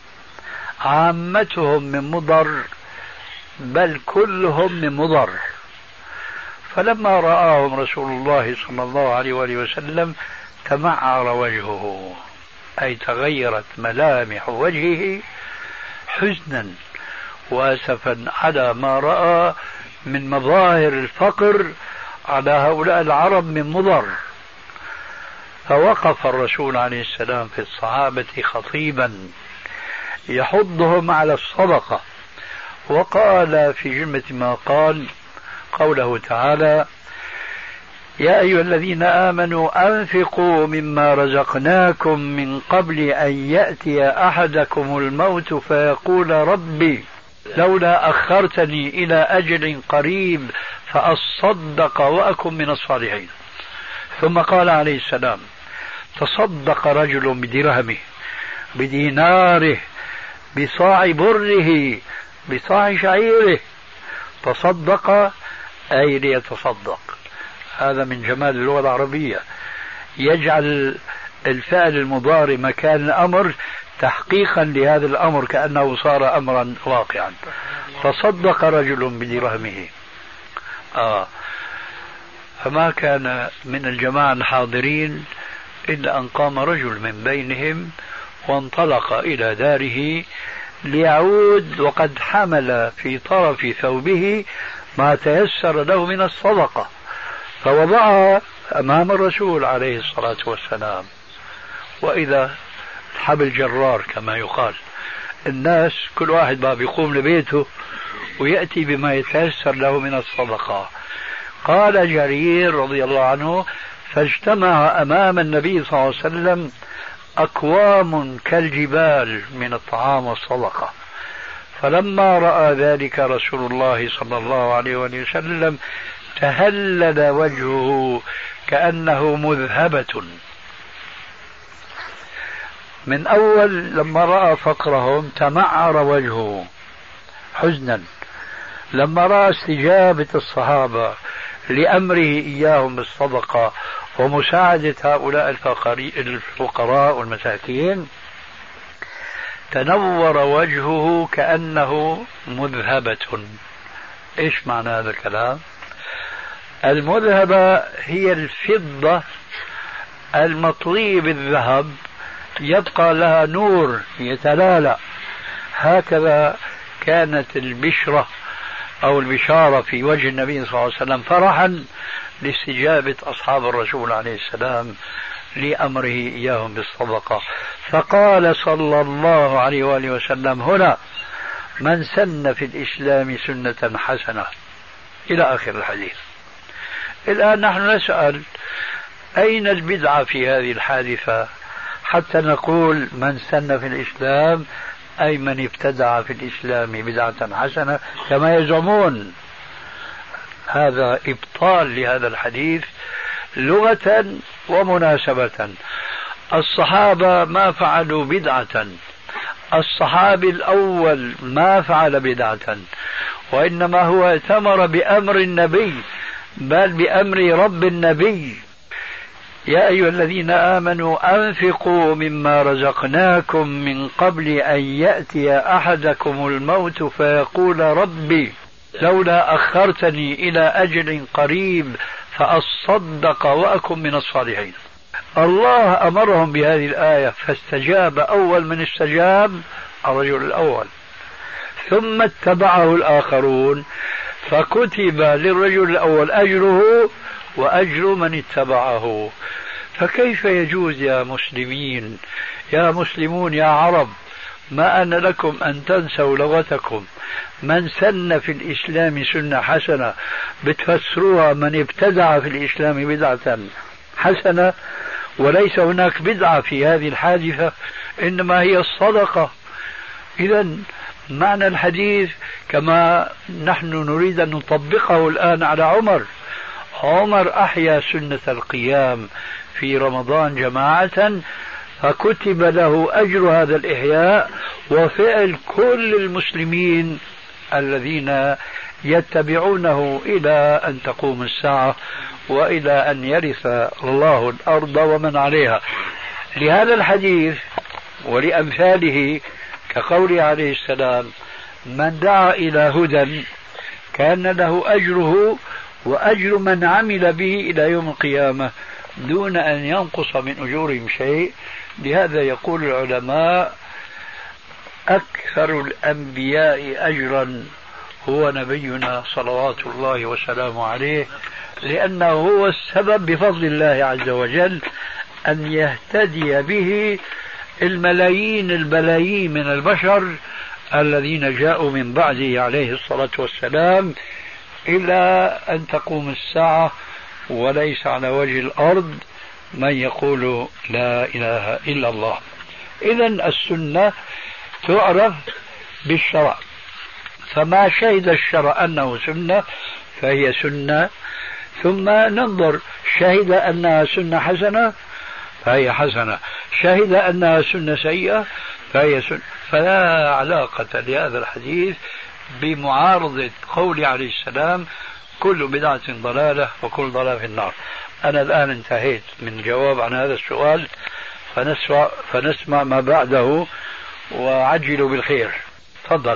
عامتهم من مضر، بل كلهم من مضر. فلما رآهم رسول الله صلى الله عليه وآله وسلم تمعر وجهه، أي تغيرت ملامح وجهه حزنا وأسفا على ما رأى من مظاهر الفقر على هؤلاء العرب من مضر. فوقف الرسول عليه السلام في الصحابة خطيبا يحضهم على الصدقة، وقال في جملة ما قال قوله تعالى: يا أيها الذين آمنوا أنفقوا مما رزقناكم من قبل أن يأتي أحدكم الموت فيقول ربي لولا أخرتني إلى أجل قريب فأصدق وأكن من الصالحين. ثم قال عليه السلام: تصدق رجل بدرهمه بديناره بصاع بره بصاع شعيره. تصدق أي ليتصدق. هذا من جمال اللغة العربية، يجعل الفعل المضارع مكان الأمر تحقيقا لهذا الأمر كأنه صار أمرا واقعا. تصدق رجل بدرهمه. فما كان من الجماعة الحاضرين إلا أن قام رجل من بينهم وانطلق إلى داره ليعود وقد حمل في طرف ثوبه ما تيسر له من الصدقة، فوضعها أمام الرسول عليه الصلاة والسلام. وإذا الحبل جرار كما يقال، الناس كل واحد بقى بيقوم لبيته ويأتي بما يتيسر له من الصدقة. قال جرير رضي الله عنه: فاجتمع أمام النبي صلى الله عليه وسلم أكوام كالجبال من الطعام والصدقة، فلما رأى ذلك رسول الله صلى الله عليه وسلم تهلل وجهه كأنه مذهبة. من أول لما رأى فقرهم تمعر وجهه حزنا، لما رأى استجابة الصحابة لأمره إياهم بالصدقة ومساعدة هؤلاء الفقراء والمساكين تنور وجهه كأنه مذهبة. إيش معنى هذا الكلام؟ المذهبة هي الفضة المطلية بالذهب يبقى لها نور يتلالأ، هكذا كانت البشرة أو البشارة في وجه النبي صلى الله عليه وسلم فرحا لاستجابة أصحاب الرسول عليه السلام لأمره إياهم بالصدقة. فقال صلى الله عليه وآله وسلم هنا: من سن في الإسلام سنة حسنة، إلى آخر الحديث. الآن نحن نسأل أين البدعة في هذه الحادثة حتى نقول من سن في الإسلام أي من ابتدع في الإسلام بدعة حسنة كما يزعمون. هذا إبطال لهذا الحديث لغة ومناسبة. الصحابة ما فعلوا بدعة، الصحابي الأول ما فعل بدعة، وإنما هو ائتمر بأمر النبي، بل بأمر رب النبي: يا أيها الذين آمنوا أنفقوا مما رزقناكم من قبل أن يأتي أحدكم الموت فيقول ربي لولا أخرتني إلى أجل قريب فأصدق وأكن من الصالحين. الله أمرهم بهذه الآية فاستجاب أول من استجاب الرجل الأول، ثم اتبعه الآخرون فكتب للرجل الأول أجره وأجر من اتبعه. فكيف يجوز يا مسلمين، يا مسلمون، يا عرب، ما أن لكم أن تنسوا لغتكم؟ من سن في الإسلام سنة حسنة بتفسروها من ابتدع في الإسلام بدعة حسنة، وليس هناك بدعة في هذه الحادثة، إنما هي الصدقة. إذا معنى الحديث كما نحن نريد أن نطبقه الآن على عمر أحيا سنة القيام في رمضان جماعة، فكتب له أجر هذا الإحياء وفعل كل المسلمين الذين يتبعونه إلى أن تقوم الساعة وإلى أن يرث الله الأرض ومن عليها. لهذا الحديث ولأمثاله كقوله عليه السلام: من دعا إلى هدى كان له أجره وأجر من عمل به إلى يوم القيامة دون أن ينقص من أجورهم شيء. لهذا يقول العلماء: أكثر الأنبياء أجرا هو نبينا صلوات الله وسلامه عليه، لأنه هو السبب بفضل الله عز وجل أن يهتدي به الملايين البلايين من البشر الذين جاءوا من بعده عليه الصلاة والسلام إلى أن تقوم الساعة، وليس على وجه الأرض من يقول لا إله إلا الله. إذن السنة تعرف بالشرع، فما شهد الشرع أنه سنة فهي سنة، ثم ننظر شهد أنها سنة حسنة فهي حسنة، شهد أنها سنة سيئة فهي سنة. فلا علاقة لهذا الحديث بمعارضة قول عليه السلام: كل بدعة ضلالة وكل ضلالة في النار. أنا الآن انتهيت من الجواب عن هذا السؤال، فنسمع ما بعده وعجلوا بالخير. تفضل.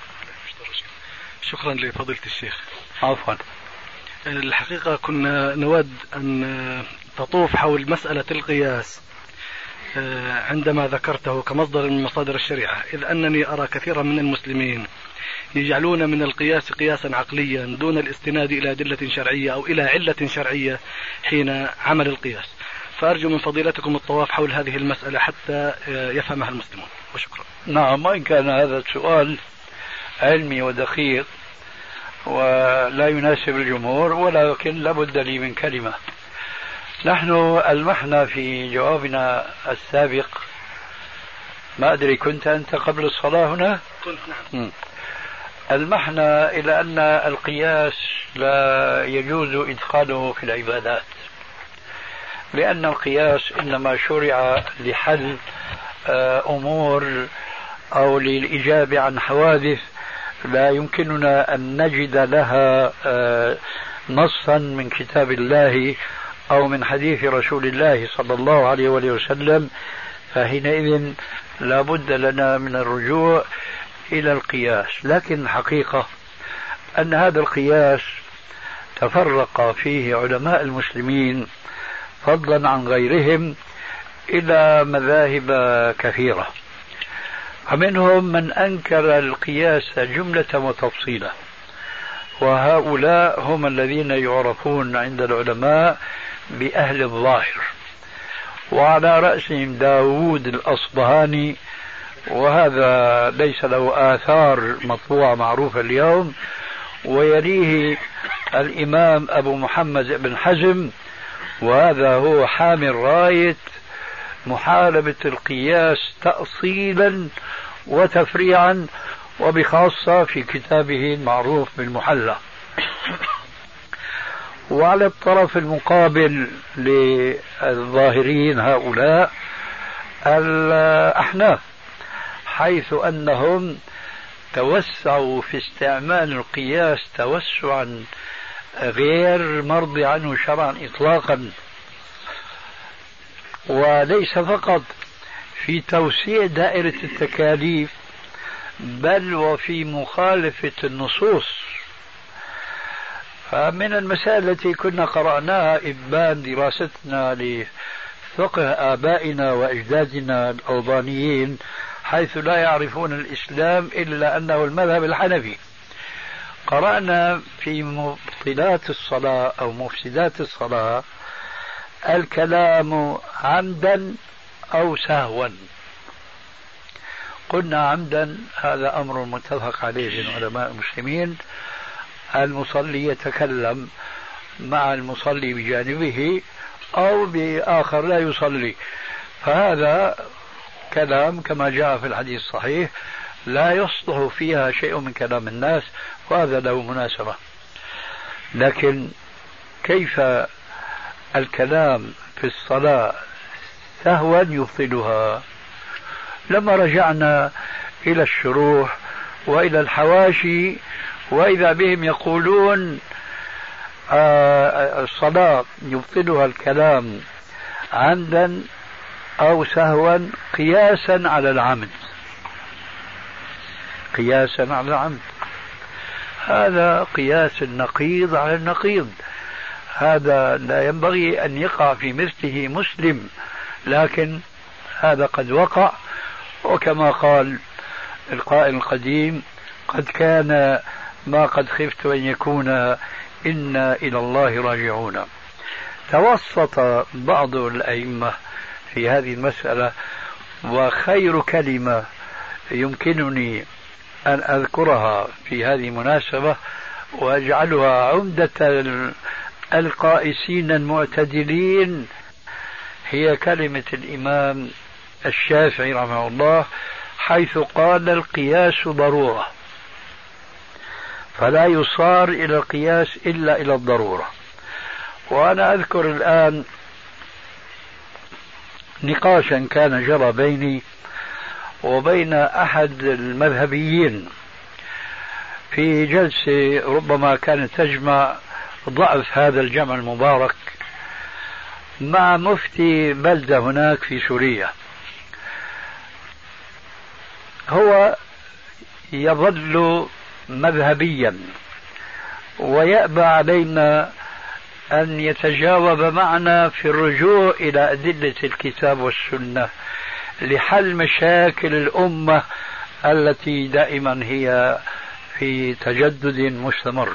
شكرا لفضيلة الشيخ. عفوا. الحقيقة كنا نود أن تطوف حول مسألة القياس عندما ذكرته كمصدر من مصادر الشريعة، إذ أنني أرى كثيرا من المسلمين يجعلون من القياس قياسا عقليا دون الاستناد إلى أدلة شرعية أو إلى علة شرعية حين عمل القياس، فأرجو من فضيلتكم الطواف حول هذه المسألة حتى يفهمها المسلمون، وشكرا. نعم، وإن كان هذا السؤال علمي ودقيق ولا يناسب الجمهور، ولكن لابد لي من كلمة. نحن ألمحنا في جوابنا السابق، ما أدري كنت أنت قبل الصلاة هنا؟ كنت، نعم. ألمحنا إلى أن القياس لا يجوز إدخاله في العبادات، لأن القياس إنما شرع لحل أمور أو للإجابة عن حوادث لا يمكننا أن نجد لها نصا من كتاب الله أو من حديث رسول الله صلى الله عليه وسلم، فحينئذ لا بد لنا من الرجوع إلى القياس. لكن الحقيقة أن هذا القياس تفرق فيه علماء المسلمين فضلا عن غيرهم إلى مذاهب كثيرة، ومنهم من أنكر القياس جملة وتفصيلا، وهؤلاء هم الذين يعرفون عند العلماء بأهل الظاهر، وعلى رأسهم داود الأصبهاني، وهذا ليس له آثار مطبوعة معروفة اليوم، ويليه الإمام أبو محمد بن حزم، وهذا هو حامل راية محاربة القياس تأصيلا وتفريعا، وبخاصة في كتابه المعروف بالمحلى. وعلى الطرف المقابل للظاهرين هؤلاء الأحناف، حيث أنهم توسعوا في استعمال القياس توسعا غير مرضي عنه شرعا إطلاقا، وليس فقط في توسيع دائرة التكاليف بل وفي مخالفة النصوص. فمن المسائل التي كنا قرأناها إبان دراستنا لفقه آبائنا وأجدادنا الأوضانيين، حيث لا يعرفون الإسلام إلا أنه المذهب الحنفي، قرأنا في مبطلات الصلاة أو مفسدات الصلاة الكلام عمدا أو سهوا. قلنا عمدا هذا أمر متفق عليه بين علماء المسلمين، المصلي يتكلم مع المصلي بجانبه أو بآخر لا يصلي، فهذا كلام كما جاء في الحديث الصحيح لا يصلح فيها شيء من كلام الناس، وهذا له مناسبة. لكن كيف الكلام في الصلاة سهوا يبطلها؟ لما رجعنا إلى الشروح وإلى الحواشي وإذا بهم يقولون الصلاة يبطلها الكلام عمدا أو سهوا قياسا على العمد، قياسا على العمد. هذا قياس النقيض على النقيض، هذا لا ينبغي أن يقع في مثله مسلم، لكن هذا قد وقع. وكما قال القائل القديم: قد كان ما قد خفت أن يكون، إنا إلى الله راجعون. توسط بعض الأئمة في هذه المسألة، وخير كلمة يمكنني أن أذكرها في هذه المناسبة وأجعلها عمدة القائسين المعتدلين هي كلمة الإمام الشافعي رحمه الله، حيث قال: القياس ضرورة، فلا يصار إلى القياس إلا إلى الضرورة. وأنا أذكر الآن نقاشا كان جرى بيني وبين أحد المذهبيين في جلسة ربما كانت تجمع ضعف هذا الجمع المبارك مع مفتي بلدة هناك في سوريا. هو يظل مذهبيا ويأبى علينا أن يتجاوب معنا في الرجوع إلى أدلة الكتاب والسنة لحل مشاكل الأمة التي دائما هي في تجدد مستمر.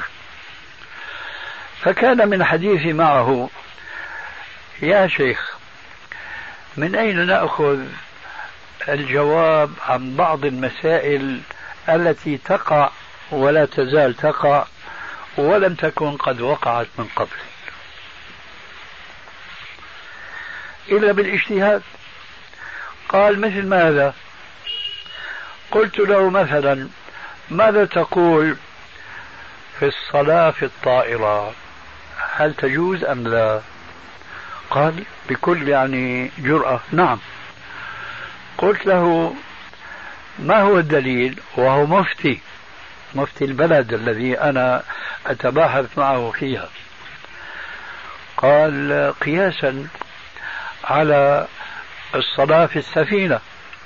فكان من حديثي معه: يا شيخ، من أين نأخذ الجواب عن بعض المسائل التي تقع ولا تزال تقع ولم تكن قد وقعت من قبل إلا بالاجتهاد؟ قال: مثل ماذا؟ قلت له: مثلا ماذا تقول في الصلاة في الطائرة؟ هل تجوز أم لا؟ قال بكل جرأة نعم. قلت له ما هو الدليل؟ وهو مفتي البلد الذي أنا أتباحث معه فيها. قال قياسا على الصلاة في السفينة.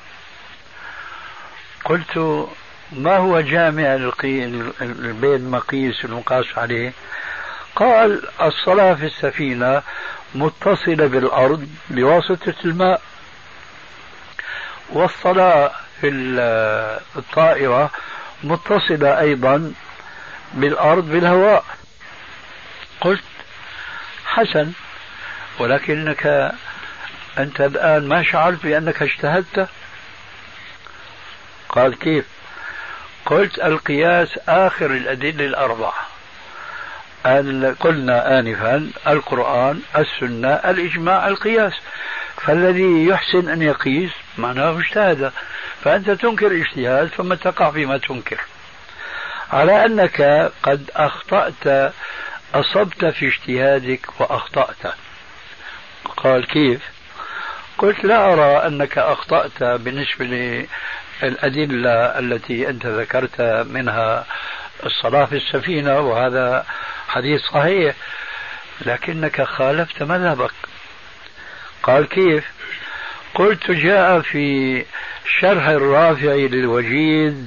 قلت ما هو جامع بين مقيس المقاس عليه؟ قال الصلاة في السفينة متصلة بالأرض بواسطة الماء، والصلاة في الطائرة متصلة أيضا بالأرض بالهواء. قلت حسن، ولكنك أنت الآن ما شعرت بأنك اجتهدت؟ قال كيف؟ قلت القياس آخر الأدلة الأربعة، قلنا آنفا القرآن، السنة، الإجماع، القياس. فالذي يحسن أن يقيس معناه اجتهد، فأنت تنكر اجتهاد ثم تقع فيما تنكر، على أنك قد أخطأت، أصبت في اجتهادك وأخطأت. قال كيف؟ قلت لا أرى أنك أخطأت بالنسبة للأدلة التي أنت ذكرت منها الصلاة في السفينة، وهذا حديث صحيح، لكنك خالفت مذهبك. قال كيف؟ قلت جاء في شرح الرافع للوجيز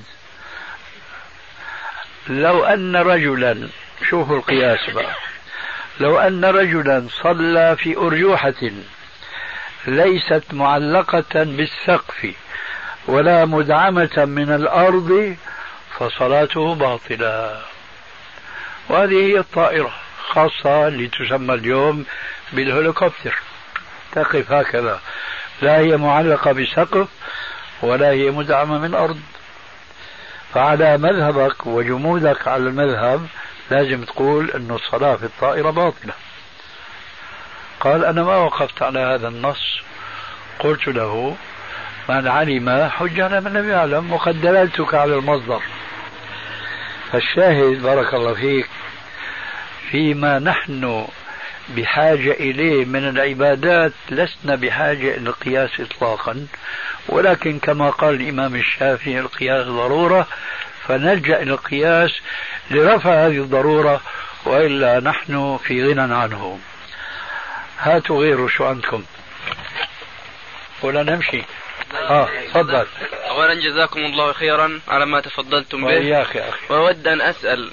لو أن رجلا، شوفوا القياس بقى، لو أن رجلا صلى في أرجوحة ليست معلقة بالسقف ولا مدعمة من الأرض فصلاته باطلة. وهذه هي الطائرة، خاصة لتسمى اليوم بالهليكوبتر، تقف هكذا، لا هي معلقة بسقف ولا هي مدعمة من الأرض. فعلى مذهبك وجمودك على المذهب لازم تقول أن الصلاة في الطائرة باطلة. قال أنا ما وقفت على هذا النص. قلت له من علم حج على من لم يعلم، وقد دللتك على المصدر. فالشاهد بارك الله فيك فيما نحن بحاجة إليه من العبادات لسنا بحاجة إلى القياس إطلاقا، ولكن كما قال الإمام الشافعي القياس ضرورة، فنلجأ إلى القياس لرفع هذه الضرورة، وإلا نحن في غنى عنه. هاتوا غيره، شو عندكم؟ ولا نمشي؟ تفضل. أولا جزاكم الله خيرا على ما تفضلتم به. وإياك يا أخي. وأود أن أسأل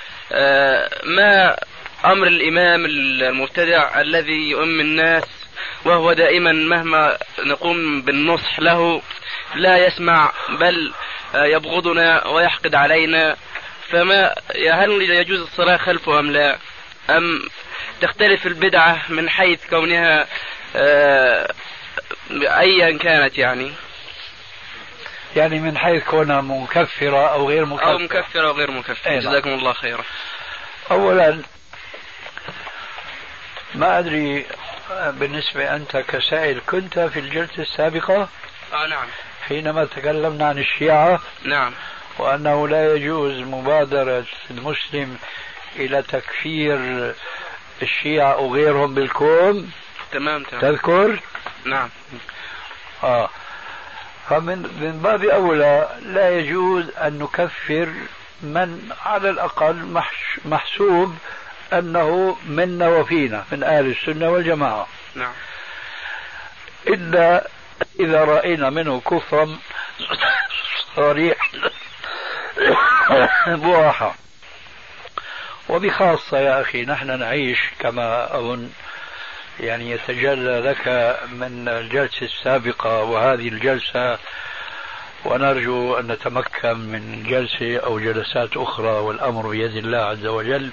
ما أمر الإمام المبتدع الذي يؤم الناس وهو دائما مهما نقوم بالنصح له لا يسمع، بل يبغضنا ويحقد علينا؟ فما هل يجوز الصلاة خلفه أم لا؟ أم تختلف البدعة من حيث كونها أيا كانت، يعني من حيث كونها مكفرة أو غير مكفرة؟ أو مكفرة أو غير مكفرة. جزاكم الله خيرا. أولا ما أدري بالنسبة أنت كسائل كنت في الجلسة السابقة؟ نعم. حينما تكلمنا عن الشيعة. نعم. وأنه لا يجوز مبادرة المسلم إلى تكفير الشيعة أو غيرهم بالكون. تمام. تذكر؟ نعم. فمن باب أولى لا يجوز أن نكفر من على الأقل محسوب أنه منا وفينا من أهل السنة والجماعة. نعم. إلا إذا رأينا منه كفرا صريح بواحة. وبخاصة يا أخي نحن نعيش كما أظن يتجلى لك من الجلسة السابقة وهذه الجلسة، ونرجو أن نتمكن من جلسة أو جلسات أخرى، والأمر بيد الله عز وجل.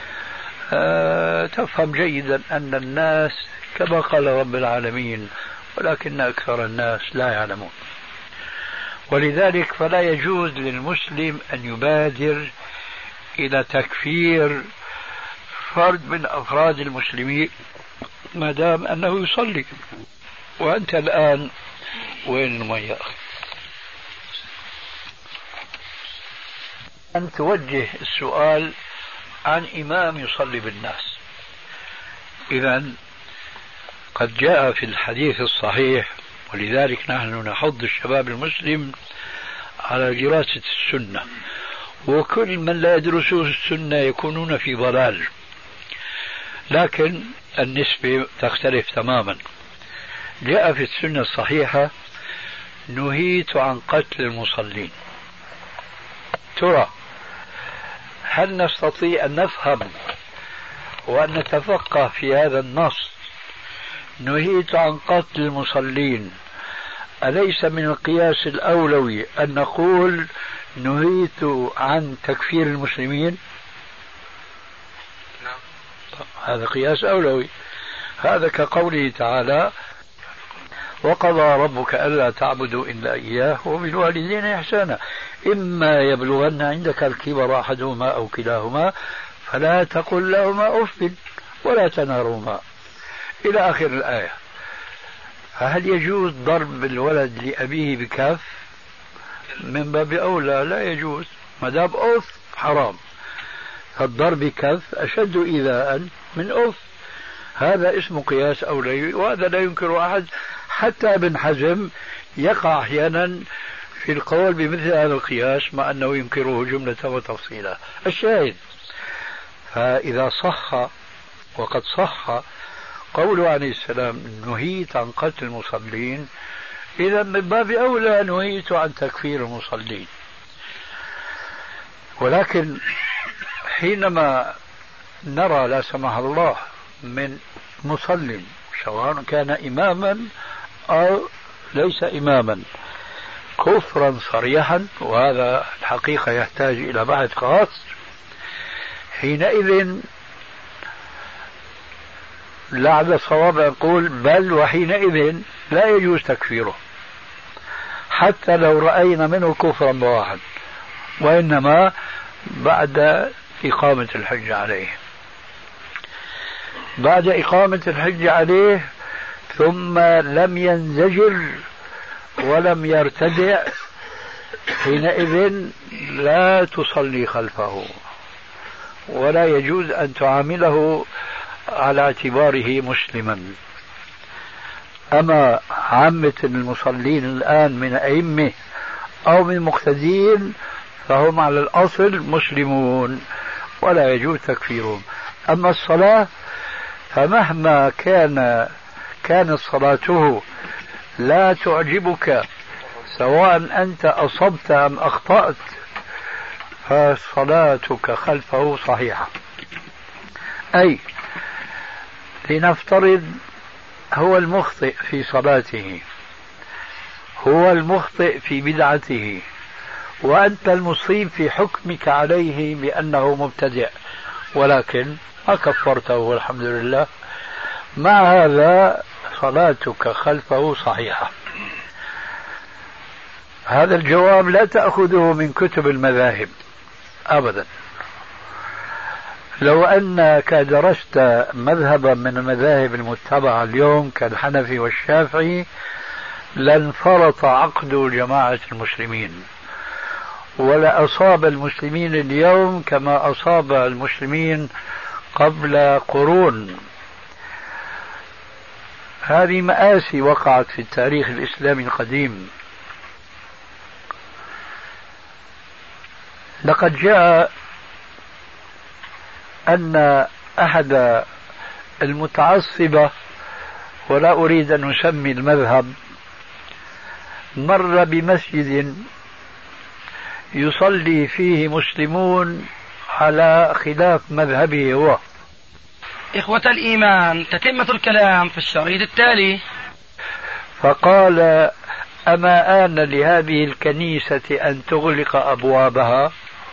تفهم جيدا أن الناس كما قال رب العالمين ولكن أكثر الناس لا يعلمون. ولذلك فلا يجوز للمسلم أن يبادر إلى تكفير فرد من أفراد المسلمين ما دام أنه يصلي. وأنت الآن وين المياه؟ أن توجه السؤال عن إمام يصلي بالناس. إذن قد جاء في الحديث الصحيح، ولذلك نحن نحض الشباب المسلم على دراسة السنة، وكل من لا يدرسون السنة يكونون في ضلال، لكن النسبة تختلف تماما. جاء في السنة الصحيحة: نهيت عن قتل المصلين. ترى هل نستطيع أن نفهم وأن نتفقه في هذا النص نهيت عن قتل المصلين؟ أليس من القياس الأولوي أن نقول نهيت عن تكفير المسلمين؟ هذا قياس أولوي. هذا كقوله تعالى: وقضى ربك ألا تعبدوا إلا إياه وبالوالدين إحسانا إما يبلغن عندك الكبر أحدهما أو كلاهما فلا تقل لهما أف ولا تنهرهما إلى آخر الآية. هل يجوز ضرب الولد لأبيه بكف؟ من باب أولى لا يجوز، ما دام أف حرام، فالضرب بكف أشد إيذاء من أف. هذا اسمه قياس أولوي، وهذا لا ينكر أحد. حتى ابن حزم يقع أحيانا في القول بمثل هذا القياس مع أنه ينكره جملة وتفصيلا. الشاهد، فإذا صح وقد صح قوله عليه السلام نهيت عن قتل المصلين، إذا من باب أولى نهيت عن تكفير المصلين. ولكن حينما نرى لا سمح الله من مصل سواء كان إماما أو ليس إماما كفرا صريحا، وهذا الحقيقة يحتاج إلى بحث خاص، حينئذ لعل الصواب يقول بل وحينئذ لا يجوز تكفيره حتى لو رأينا منه كفرا بواحد، وإنما بعد إقامة الحج عليه. بعد إقامة الحج عليه ثم لم ينزجر ولم يرتدع، حينئذ لا تصلي خلفه ولا يجوز أن تعامله على اعتباره مسلما. أما عامة المصلين الآن من أئمة أو من مقتدين فهم على الأصل مسلمون ولا يجوز تكفيرهم. أما الصلاة فمهما كانت صلاته لا تعجبك سواء أنت أصبت أم أخطأت فصلاتك خلفه صحيحة. أي لنفترض هو المخطئ في صلاته، هو المخطئ في بدعته، وأنت المصيب في حكمك عليه بأنه مبتدع، ولكن ما كفرته والحمد لله، مع هذا صلاتك خلفه صحيحك. هذا الجواب لا تأخذه من كتب المذاهب أبدا. لو أنك درست مذهبا من المذاهب المتبعة اليوم كالحنفي والشافعي لانفرط عقد جماعة المسلمين، ولا أصاب المسلمين اليوم كما أصاب المسلمين قبل قرون. هذه مآسي وقعت في التاريخ الإسلامي القديم. لقد جاء أن أحد المتعصبة، ولا أريد أن أسمي المذهب، مر بمسجد يصلي فيه مسلمون على خلاف مذهبه هو. إخوة الإيمان، تتمة الكلام في الشريط التالي. فقال أما آن لهذه الكنيسة أن تغلق أبوابها؟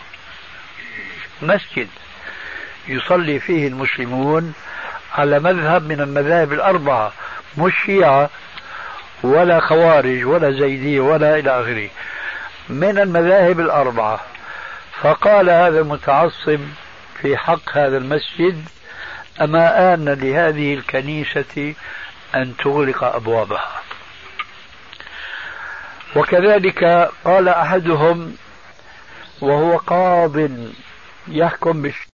مسجد يصلي فيه المسلمون على مذهب من المذاهب الأربعة، مش شيعة ولا خوارج ولا زيدية ولا إلى آخره، من المذاهب الأربعة. فقال هذا المتعصب في حق هذا المسجد أما آن لهذه الكنيسة أن تغلق أبوابها. وكذلك قال أحدهم وهو قاض يحكم